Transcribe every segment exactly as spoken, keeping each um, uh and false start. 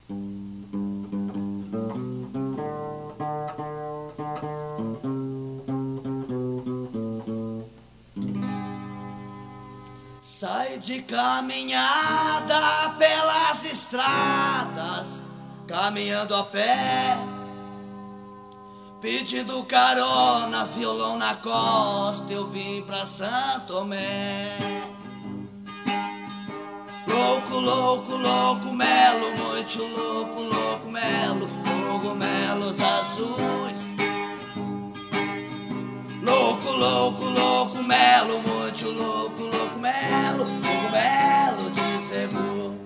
Saio de caminhada pelas estradas, caminhando a pé, pedindo carona, violão na costa, eu vim pra Santo Tomé. Louco, louco, louco, melo, muito louco, louco, melo, cogumelos azuis. Louco, louco, louco, melo, muito louco, louco, melo, cogumelo de zebu.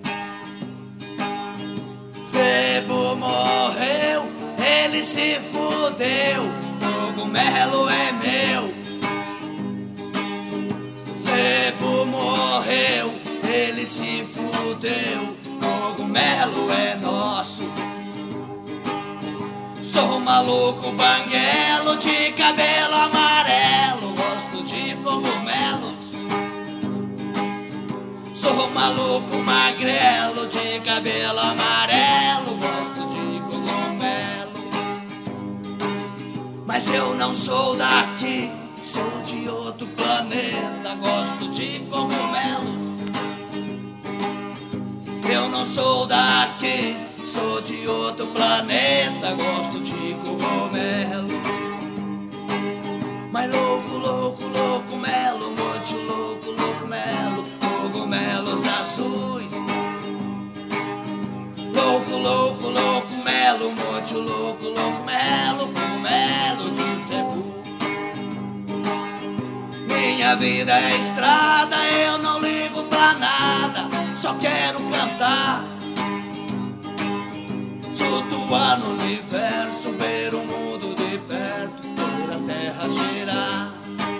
Zebu morreu, ele se fudeu, cogumelo é meu. Zebu morreu, ele se fudeu, cogumelo é nosso. Sou um maluco banguelo de cabelo amarelo, gosto de cogumelos. Sou um maluco magrelo de cabelo amarelo, gosto de cogumelo. Mas eu não sou daqui, sou de outro planeta, gosto de cogumelos. Eu não sou daqui, sou de outro planeta, gosto de cogumelo. Mas louco, louco, louco, melo, muito louco, louco, melo, cogumelos azuis. Louco, louco, louco, melo, muito louco, louco, melo, cogumelo de zebu. Minha vida é estrada, eu não ligo pra nada, só quero cantar. Flutuar no universo, ver o mundo de perto, ver a terra girar.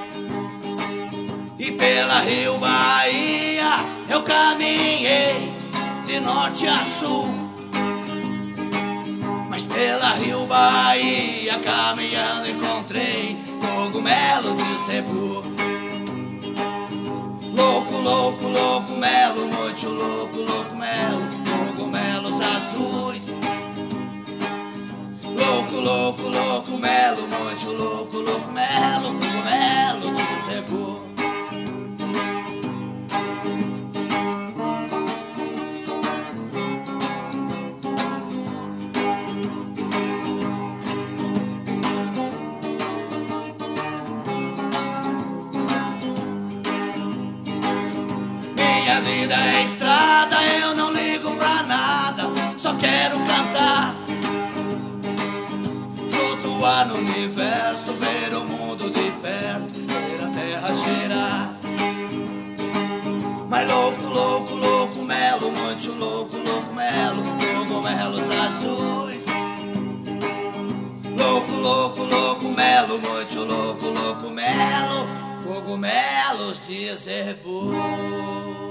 E pela Rio Bahia eu caminhei de norte a sul. Mas pela Rio Bahia caminhando encontrei cogumelo de zebu. Louco, louco, louco, melo, muito louco, louco, melo, cogumelos azuis. Louco, louco, louco, melo, muito louco, louco, melo, cogumelo de zebu. Minha vida é estrada, eu não ligo pra nada, só quero cantar. Flutuar no universo, ver o mundo de perto, ver a terra girar. Mas louco, louco, louco, melo, muito louco, louco, melo, cogumelos azuis. Louco, louco, louco, melo, muito louco, louco, melo, cogumelos de zebu.